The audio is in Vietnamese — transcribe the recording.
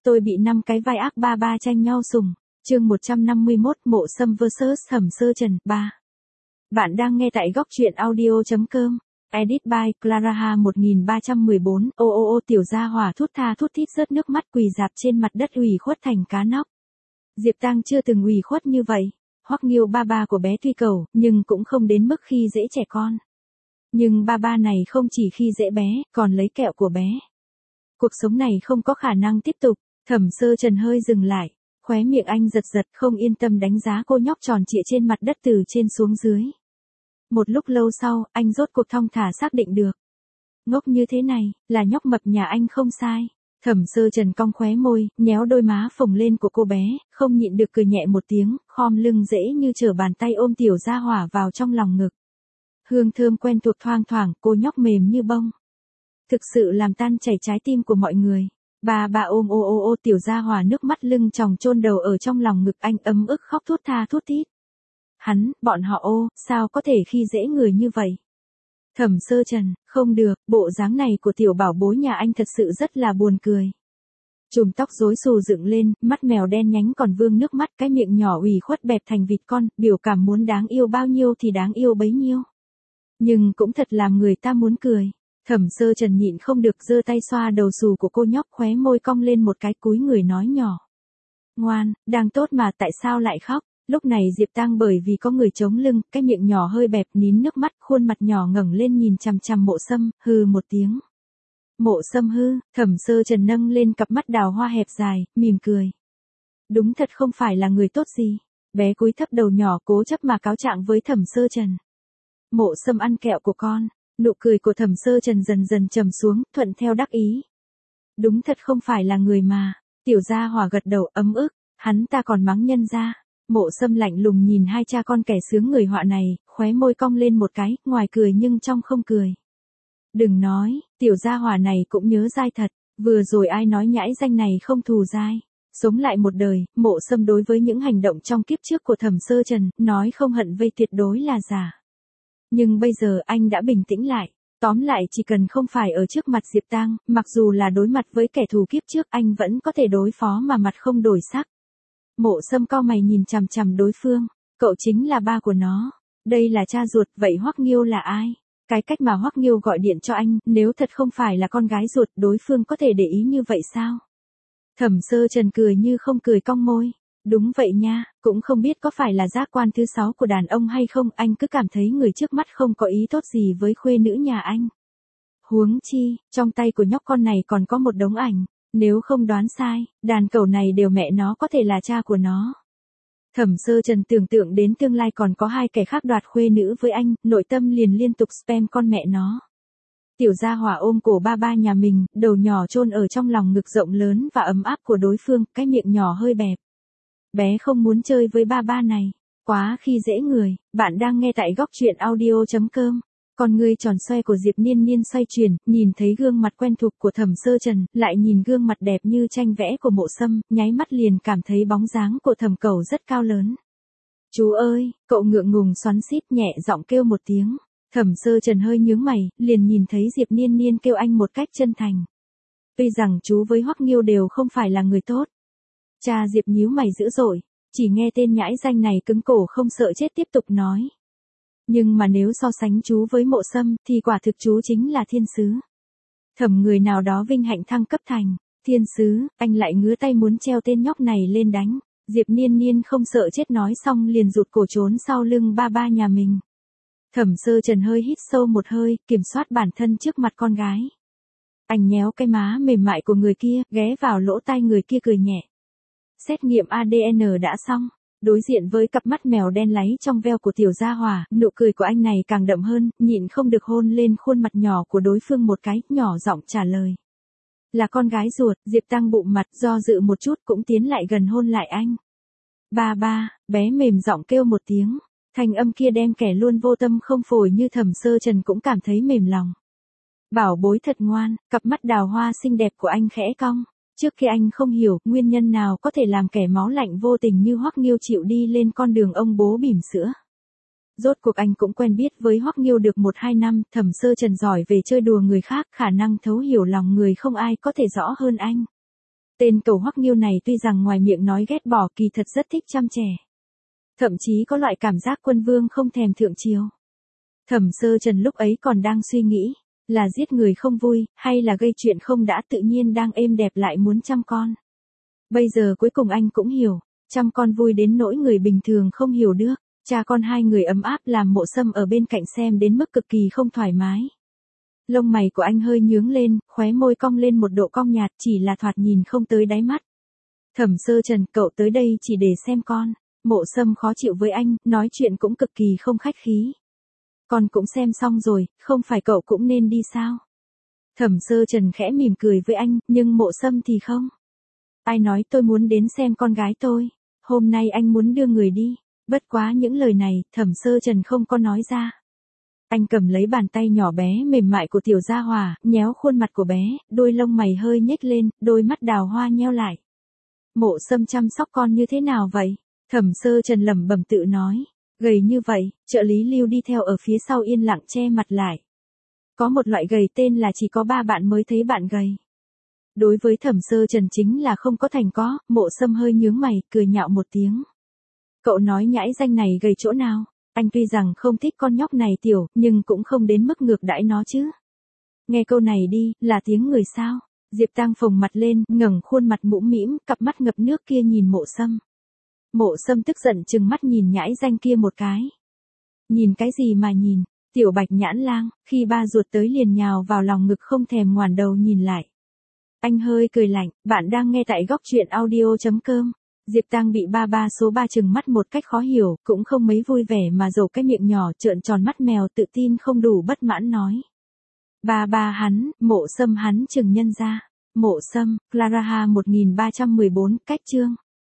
Tôi bị 5 cái vai ác ba ba tranh nhau sủng. Chương 151 Mộ Sâm vs Thẩm Sơ Trần 3. Bạn đang nghe tại góc truyện audio.com. Edit by Clara 1314. Ô tiểu gia hỏa thút tha thút thít rớt nước mắt quỳ dạp trên mặt đất ủy khuất thành cá nóc. Diệp Tăng chưa từng ủy khuất như vậy. Hoắc Nghiêu ba ba của bé tuy cầu, nhưng cũng không đến mức khi dễ trẻ con. Nhưng ba ba này không chỉ khi dễ bé, còn lấy kẹo của bé. Cuộc sống này không có khả năng tiếp tục. Thẩm Sơ Trần hơi dừng lại, khóe miệng anh giật giật không yên tâm đánh giá cô nhóc tròn trịa trên mặt đất từ trên xuống dưới. Một lúc lâu sau, anh rốt cuộc thong thả xác định được. Ngốc như thế này, là nhóc mập nhà anh không sai. Thẩm Sơ Trần cong khóe môi, nhéo đôi má phồng lên của cô bé, không nhịn được cười nhẹ một tiếng, khom lưng dễ như trở bàn tay ôm tiểu gia hỏa vào trong lòng ngực. Hương thơm quen thuộc thoang thoảng, cô nhóc mềm như bông. Thực sự làm tan chảy trái tim của mọi người. Bà ôm ô tiểu gia hỏa nước mắt lưng tròng chôn đầu ở trong lòng ngực anh ấm ức khóc thút tha thút thít. Bọn họ sao có thể khi dễ người như vậy? Thẩm Sơ Trần, không được, bộ dáng này của tiểu bảo bối nhà anh thật sự rất là buồn cười. Chùm tóc rối xù dựng lên, mắt mèo đen nhánh còn vương nước mắt, cái miệng nhỏ ủy khuất bẹp thành vịt con, biểu cảm muốn đáng yêu bao nhiêu thì đáng yêu bấy nhiêu. Nhưng cũng thật làm người ta muốn cười. Thẩm Sơ Trần nhịn không được giơ tay xoa đầu xù của cô nhóc, khóe môi cong lên một cái, cúi người nói nhỏ. Ngoan, đang tốt mà tại sao lại khóc? Lúc này Diệp Tăng bởi vì có người chống lưng, cái miệng nhỏ hơi bẹp nín nước mắt, khuôn mặt nhỏ ngẩng lên nhìn chằm chằm Mộ Sâm, hừ một tiếng. Mộ Sâm hư, Thẩm Sơ Trần nâng lên cặp mắt đào hoa hẹp dài, mỉm cười. Đúng thật không phải là người tốt gì. Bé cúi thấp đầu nhỏ cố chấp mà cáo trạng với Thẩm Sơ Trần. Mộ Sâm ăn kẹo của con. Nụ cười của Thẩm Sơ Trần dần dần trầm xuống, thuận theo đắc ý. Đúng thật không phải là người mà. Tiểu gia hỏa gật đầu ấm ức, hắn ta còn mắng nhân ra. Mộ Sâm lạnh lùng nhìn hai cha con kẻ sướng người họa này, khóe môi cong lên một cái, ngoài cười nhưng trong không cười. Đừng nói, tiểu gia hỏa này cũng nhớ dai thật, vừa rồi ai nói nhãi danh này không thù dai. Sống lại một đời, Mộ Sâm đối với những hành động trong kiếp trước của Thẩm Sơ Trần, nói không hận vây tuyệt đối là giả. Nhưng bây giờ anh đã bình tĩnh lại. Tóm lại chỉ cần không phải ở trước mặt Diệp Tăng, mặc dù là đối mặt với kẻ thù kiếp trước anh vẫn có thể đối phó mà mặt không đổi sắc. Mộ Sâm cau mày nhìn chằm chằm đối phương. Cậu chính là ba của nó. Đây là cha ruột, vậy Hoắc Nghiêu là ai? Cái cách mà Hoắc Nghiêu gọi điện cho anh, nếu thật không phải là con gái ruột, đối phương có thể để ý như vậy sao? Thẩm Sơ Trần cười như không cười cong môi. Đúng vậy nha, cũng không biết có phải là giác quan thứ 6 của đàn ông hay không, anh cứ cảm thấy người trước mắt không có ý tốt gì với khuê nữ nhà anh. Huống chi, trong tay của nhóc con này còn có một đống ảnh, nếu không đoán sai, đàn cẩu này đều mẹ nó có thể là cha của nó. Thẩm Sơ Trần tưởng tượng đến tương lai còn có hai kẻ khác đoạt khuê nữ với anh, nội tâm liền liên tục spam con mẹ nó. Tiểu gia hỏa ôm cổ ba ba nhà mình, đầu nhỏ chôn ở trong lòng ngực rộng lớn và ấm áp của đối phương, cái miệng nhỏ hơi bẹp. Bé không muốn chơi với ba ba này. Quá khi dễ người. Bạn đang nghe tại góc truyện audio.com. Con ngươi tròn xoe của Diệp Niên Niên xoay chuyển, nhìn thấy gương mặt quen thuộc của Thẩm Sơ Trần, lại nhìn gương mặt đẹp như tranh vẽ của Mộ Sâm, nháy mắt liền cảm thấy bóng dáng của Thẩm Cẩu rất cao lớn. Chú ơi, cậu ngượng ngùng xoắn xít nhẹ giọng kêu một tiếng. Thẩm Sơ Trần hơi nhướng mày, liền nhìn thấy Diệp Niên Niên kêu anh một cách chân thành. Tuy rằng chú với Hoắc Nghiêu đều không phải là người tốt. Cha Diệp nhíu mày dữ dội, chỉ nghe tên nhãi danh này cứng cổ không sợ chết tiếp tục nói. Nhưng mà nếu so sánh chú với Mộ Sâm, thì quả thực chú chính là thiên sứ. Thẩm người nào đó vinh hạnh thăng cấp thành thiên sứ, anh lại ngứa tay muốn treo tên nhóc này lên đánh. Diệp Niên Niên không sợ chết nói xong liền rụt cổ trốn sau lưng ba ba nhà mình. Thẩm Sơ Trần hơi hít sâu một hơi, kiểm soát bản thân trước mặt con gái. Anh nhéo cái má mềm mại của người kia, ghé vào lỗ tai người kia cười nhẹ. Xét nghiệm ADN đã xong. Đối diện với cặp mắt mèo đen láy trong veo của tiểu gia hỏa, nụ cười của anh này càng đậm hơn, nhịn không được hôn lên khuôn mặt nhỏ của đối phương một cái, nhỏ giọng trả lời. Là con gái ruột, Diệp Tăng bụng mặt, do dự một chút cũng tiến lại gần hôn lại anh. Ba ba, bé mềm giọng kêu một tiếng, thanh âm kia đem kẻ luôn vô tâm không phổi như Thẩm Sơ Trần cũng cảm thấy mềm lòng. Bảo bối thật ngoan, cặp mắt đào hoa xinh đẹp của anh khẽ cong. Trước khi anh không hiểu nguyên nhân nào có thể làm kẻ máu lạnh vô tình như Hoắc Nghiêu chịu đi lên con đường ông bố bỉm sữa. Rốt cuộc anh cũng quen biết với Hoắc Nghiêu được 1-2 năm, Thẩm Sơ Trần giỏi về chơi đùa người khác, khả năng thấu hiểu lòng người không ai có thể rõ hơn anh. Tên cẩu Hoắc Nghiêu này tuy rằng ngoài miệng nói ghét bỏ kỳ thật rất thích chăm trẻ. Thậm chí có loại cảm giác quân vương không thèm thượng triều. Thẩm Sơ Trần lúc ấy còn đang suy nghĩ, là giết người không vui, hay là gây chuyện không đã tự nhiên đang êm đẹp lại muốn chăm con. Bây giờ cuối cùng anh cũng hiểu, chăm con vui đến nỗi người bình thường không hiểu được. Cha con hai người ấm áp làm Mộ Sâm ở bên cạnh xem đến mức cực kỳ không thoải mái. Lông mày của anh hơi nhướng lên, khóe môi cong lên một độ cong nhạt chỉ là thoạt nhìn không tới đáy mắt. Thẩm Sơ Trần, cậu tới đây chỉ để xem con. Mộ Sâm khó chịu với anh, nói chuyện cũng cực kỳ không khách khí. Con cũng xem xong rồi, không phải cậu cũng nên đi sao? Thẩm Sơ Trần khẽ mỉm cười với anh, nhưng Mộ Sâm thì không. Ai nói tôi muốn đến xem con gái tôi? Hôm nay anh muốn đưa người đi. Bất quá những lời này, Thẩm Sơ Trần không có nói ra. Anh cầm lấy bàn tay nhỏ bé mềm mại của tiểu gia hỏa, nhéo khuôn mặt của bé, đôi lông mày hơi nhếch lên, đôi mắt đào hoa nheo lại. Mộ Sâm chăm sóc con như thế nào vậy? Thẩm Sơ Trần lẩm bẩm tự nói. Gầy như vậy, trợ lý Lưu đi theo ở phía sau yên lặng che mặt lại. Có một loại gầy tên là chỉ có 3 bạn mới thấy bạn gầy. Đối với Thẩm Sơ Trần chính là không có thành có, Mộ Sâm hơi nhướng mày, cười nhạo một tiếng. Cậu nói nhãi danh này gầy chỗ nào? Anh tuy rằng không thích con nhóc này tiểu, nhưng cũng không đến mức ngược đãi nó chứ. Nghe câu này đi, là tiếng người sao? Diệp Tang phồng mặt lên, ngẩng khuôn mặt mũm mĩm, cặp mắt ngập nước kia nhìn Mộ Sâm. Mộ Sâm tức giận trừng mắt nhìn nhãi danh kia một cái. Nhìn cái gì mà nhìn, tiểu Bạch Nhãn Lang, khi ba ruột tới liền nhào vào lòng ngực không thèm ngoảnh đầu nhìn lại. Anh hơi cười lạnh, bạn đang nghe tại góc truyện audio.com. Diệp Tang bị ba số 3 trừng mắt một cách khó hiểu, cũng không mấy vui vẻ mà dầu cái miệng nhỏ trợn tròn mắt mèo tự tin không đủ bất mãn nói. Ba hắn, Mộ Sâm hắn trừng nhân ra. Mộ Sâm, Clara 1314, cách chương.